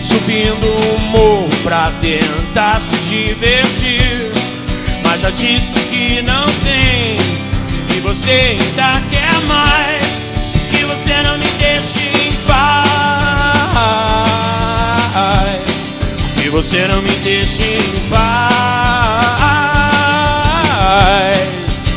subindo um morro pra tentar se divertir. Mas já disse que não tem, que você ainda quer mais, que você não me deixe em paz, que você não me deixe em paz.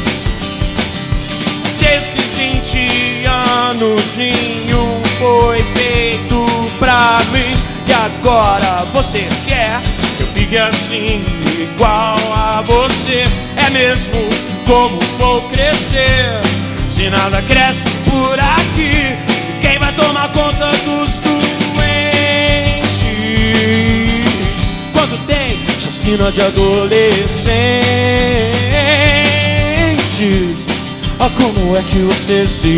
Desses 20 anos nenhum foi feito pra mim, e agora você quer que eu fique assim, igual a você. É mesmo como vou crescer se nada cresce por aqui? Quem vai tomar conta dos doentes quando tem chacina de adolescentes? Ah, como é que você se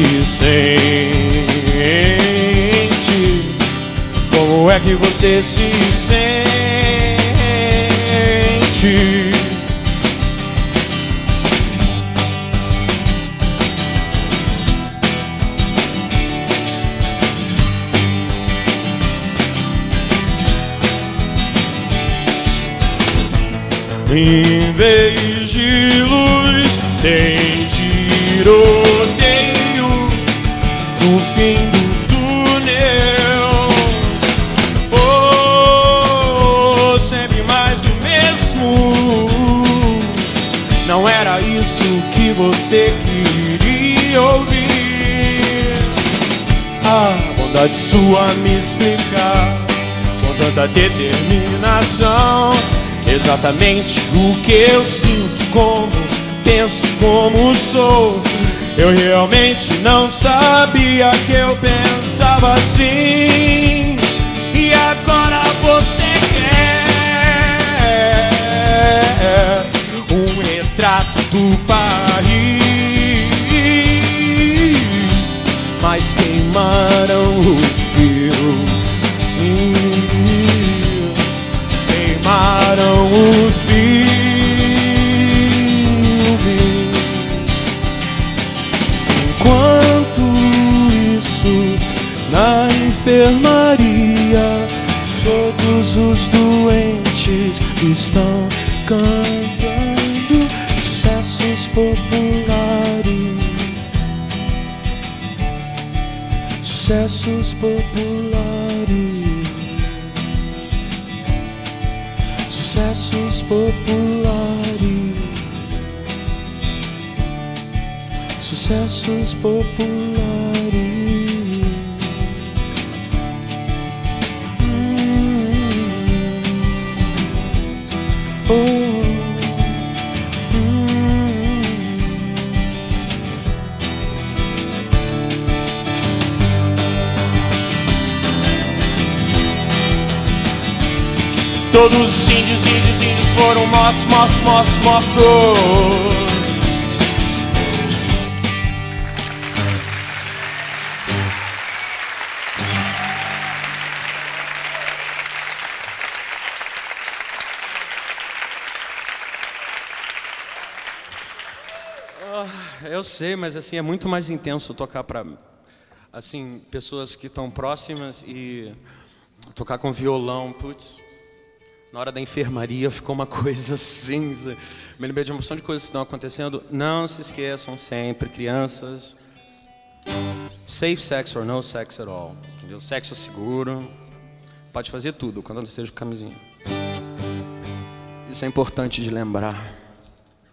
sente? Como é que você se sente? Em vez de luz tem tiroteio no fim do túnel. Oh, sempre mais do mesmo. Não era isso que você queria ouvir. A bondade sua me explicar com tanta determinação exatamente o que eu sinto, como penso, como sou. Eu realmente não sabia que eu pensava assim, e agora você quer um retrato do país, mas queimaram o filme, queimaram o filme. Enquanto isso, na enfermaria, todos os doentes estão cantando sucessos populares, sucessos populares, sucessos populares, sucessos populares. Todos os índios foram mortos. Eu sei, mas assim é muito mais intenso tocar para assim pessoas que estão próximas e tocar com violão, putz. Na hora da enfermaria ficou uma coisa assim. Me lembrei de uma porção de coisas que estão acontecendo. Não se esqueçam sempre, crianças. Safe sex or no sex at all. Entendeu? Sexo seguro. Pode fazer tudo, quando não esteja com camisinha. Isso é importante de lembrar.